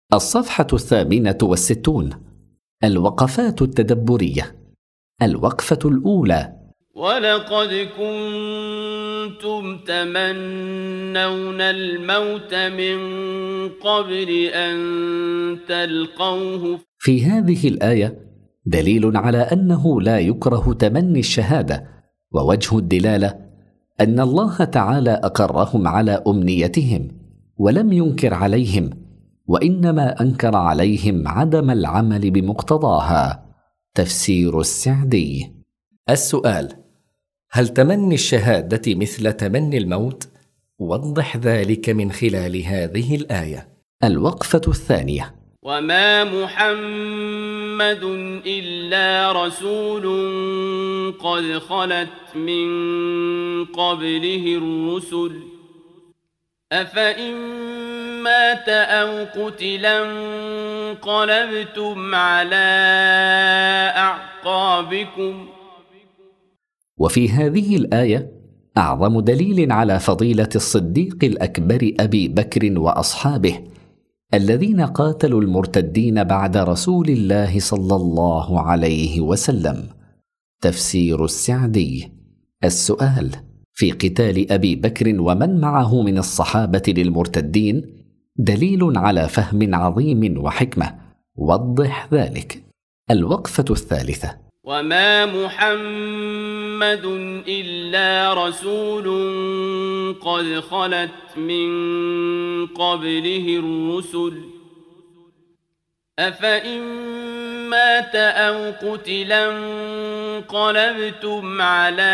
الصفحة 68. الوقفات التدبرية. الوقفة الأولى: ولقد كنتم تمنون الموت من قبل أن تلقوه. في هذه الآية دليل على أنه لا يكره تمني الشهادة، ووجه الدلالة أن الله تعالى أقرهم على أمنيتهم ولم ينكر عليهم، وإنما أنكر عليهم عدم العمل بمقتضاها. تفسير السعدي. السؤال: هل تمني الشهادة مثل تمني الموت؟ وضح ذلك من خلال هذه الآية. الوقفة الثانية: وما محمد إلا رسول قد خلت من قبله الرسل أفإن مات أو قتلا انقلبتم على أعقابكم. وفي هذه الآية أعظم دليل على فضيلة الصديق الأكبر أبي بكر وأصحابه الذين قاتلوا المرتدين بعد رسول الله صلى الله عليه وسلم. تفسير السعدي. السؤال: في قتال أبي بكر ومن معه من الصحابة للمرتدين دليل على فهم عظيم وحكمة، وضح ذلك. الوقفة الثالثة: وما محمد إلا رسول قد خلت من قبله الرسل أفإن مات أو قتلا انقلبتم على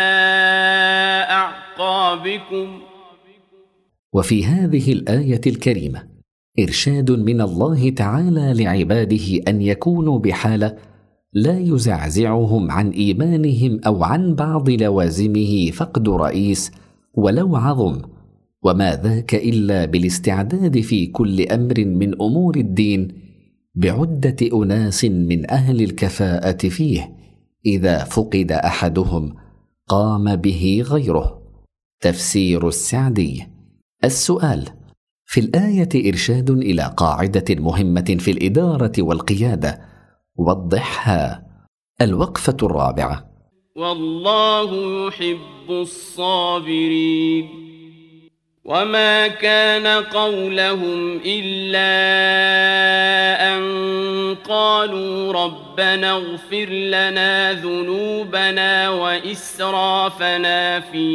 أعقابكم. وفي هذه الآية الكريمة إرشاد من الله تعالى لعباده أن يكونوا بحالة لا يزعزعهم عن إيمانهم أو عن بعض لوازمه فقد رئيس ولو عظم، وما ذاك إلا بالاستعداد في كل أمر من أمور الدين بعدة أناس من أهل الكفاءة فيه، إذا فقد أحدهم قام به غيره. تفسير السعدي. السؤال: في الآية إرشاد إلى قاعدة مهمة في الإدارة والقيادة، وضحها. الوقفة الرابعة: والله يحب الصابرين. وما كان قولهم إلا أن قالوا ربنا اغفر لنا ذنوبنا وإسرافنا في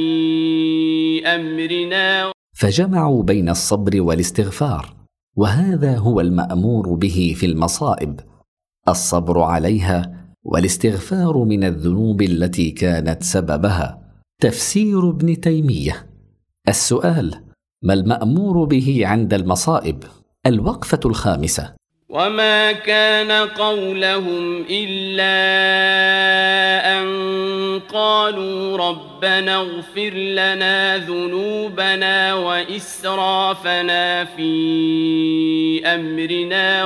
أمرنا. فجمعوا بين الصبر والاستغفار، وهذا هو المأمور به في المصائب: الصبر عليها والاستغفار من الذنوب التي كانت سببها. تفسير ابن تيمية. السؤال: ما المأمور به عند المصائب؟ الوقفة الخامسة: وما كان قولهم إلا أن قالوا ربنا اغفر لنا ذنوبنا وإسرافنا في أمرنا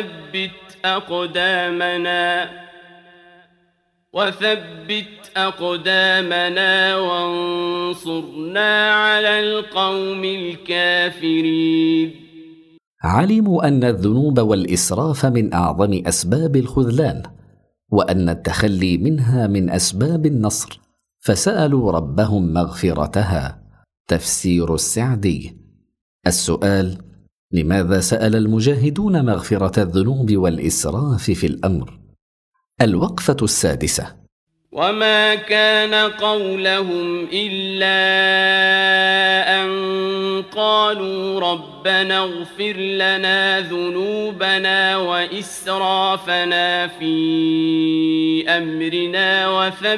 وثبت أقدامنا وانصرنا على القوم الكافرين. علموا أن الذنوب والإسراف من أعظم أسباب الخذلان، وأن التخلي منها من أسباب النصر، فسألوا ربهم مغفرتها. تفسير السعدي. السؤال: لماذا سأل المجاهدون مغفرة الذنوب والإسراف في الأمر؟ الوقفة السادسة: وما كان قولهم إلا أن قالوا ربنا اغفر لنا ذنوبنا وإسرافنا في أمرنا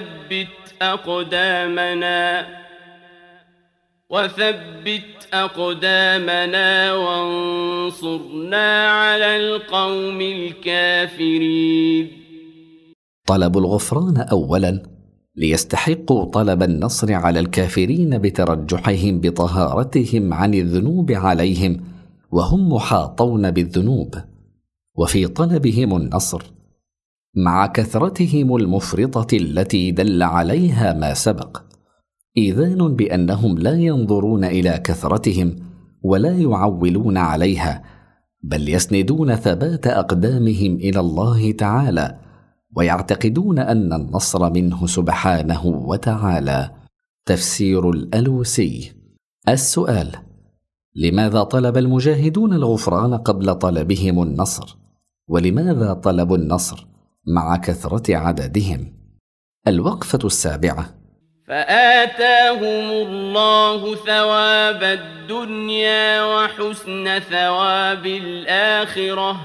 وثبت أقدامنا وانصرنا على القوم الكافرين. طلب الغفران أولا ليستحقوا طلب النصر على الكافرين بترجحهم بطهارتهم عن الذنوب عليهم وهم محاطون بالذنوب، وفي طلبهم النصر مع كثرتهم المفرطة التي دل عليها ما سبق إيذان بأنهم لا ينظرون إلى كثرتهم ولا يعولون عليها، بل يسندون ثبات أقدامهم إلى الله تعالى، ويعتقدون أن النصر منه سبحانه وتعالى. تفسير الألوسي. السؤال: لماذا طلب المجاهدون الغفران قبل طلبهم النصر؟ ولماذا طلبوا النصر مع كثرة عددهم؟ الوقفة السابعة. فآتاهم الله ثواب الدنيا وحسن ثواب الآخرة،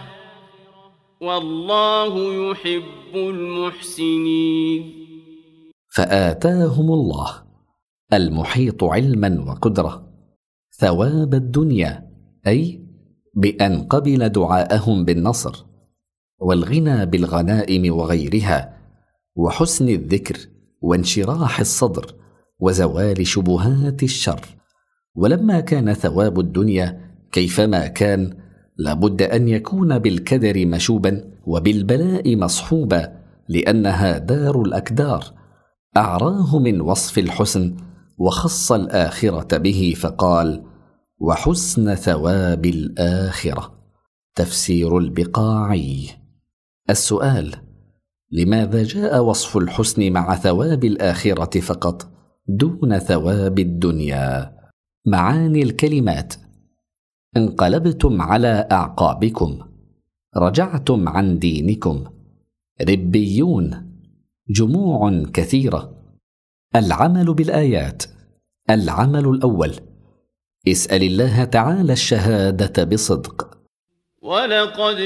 والله يحب المحسنين. فآتاهم الله المحيط علما وقدرة ثواب الدنيا، أي بأن قبل دعاءهم بالنصر، والغنى بالغنائم وغيرها، وحسن الذكر وانشراح الصدر وزوال شبهات الشر. ولما كان ثواب الدنيا كيفما كان لابد أن يكون بالكدر مشوبا وبالبلاء مصحوبا، لأنها دار الأكدار، أعراه من وصف الحسن وخص الآخرة به فقال: وحسن ثواب الآخرة. تفسير البقاعي. السؤال: لماذا جاء وصف الحسن مع ثواب الآخرة فقط دون ثواب الدنيا؟ معاني الكلمات: انقلبتم على أعقابكم، رجعتم عن دينكم، ربيون، جموع كثيرة. العمل بالآيات. العمل الأول: اسأل الله تعالى الشهادة بصدق. ولقد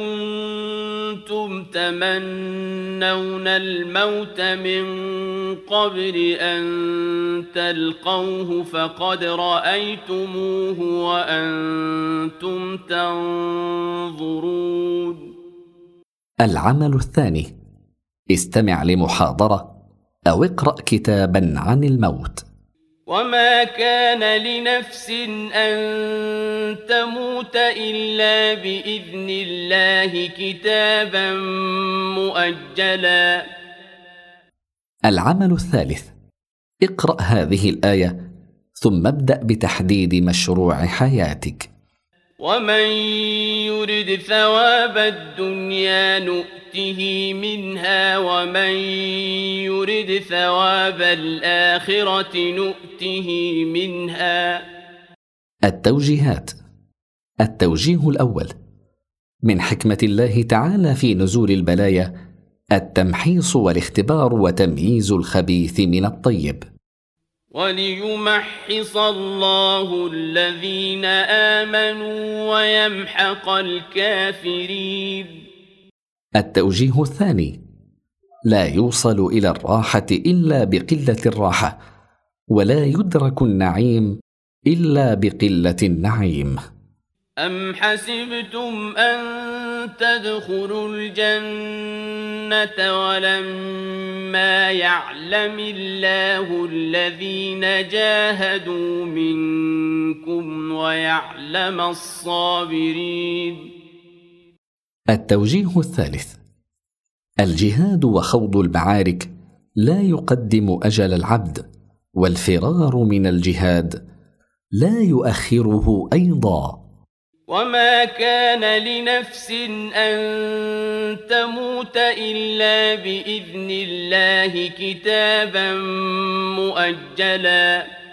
كنتم تمنون الموت من قبل أن تلقوه فقد رأيتموه وأنتم تنظرون. العمل الثاني: استمع لمحاضرة أو اقرأ كتابا عن الموت. وما كان لنفس أن تموت إلا بإذن الله كتابا مؤجلا. العمل الثالث: اقرأ هذه الآية ثم ابدأ بتحديد مشروع حياتك. ومن يرد ثواب الدنيا نؤته منها ومن يرد ثواب الآخرة نؤته منها. التوجيهات. التوجيه الأول: من حكمة الله تعالى في نزول البلايا التمحيص والاختبار وتمييز الخبيث من الطيب، وليمحص الله الذين آمنوا ويمحق الكافرين. التوجيه الثاني: لا يوصل إلى الراحة إلا بقلة الراحة، ولا يدرك النعيم إلا بقلة النعيم. أم حسبتم أن تدخلوا الجنة ولما يعلم الله الذين جاهدوا منكم ويعلم الصابرين. التوجيه الثالث: الجهاد وخوض المعارك لا يقدم أجل العبد، والفرار من الجهاد لا يؤخره أيضا. وما كان لنفس أن تموت إلا بإذن الله كتابا مؤجلا.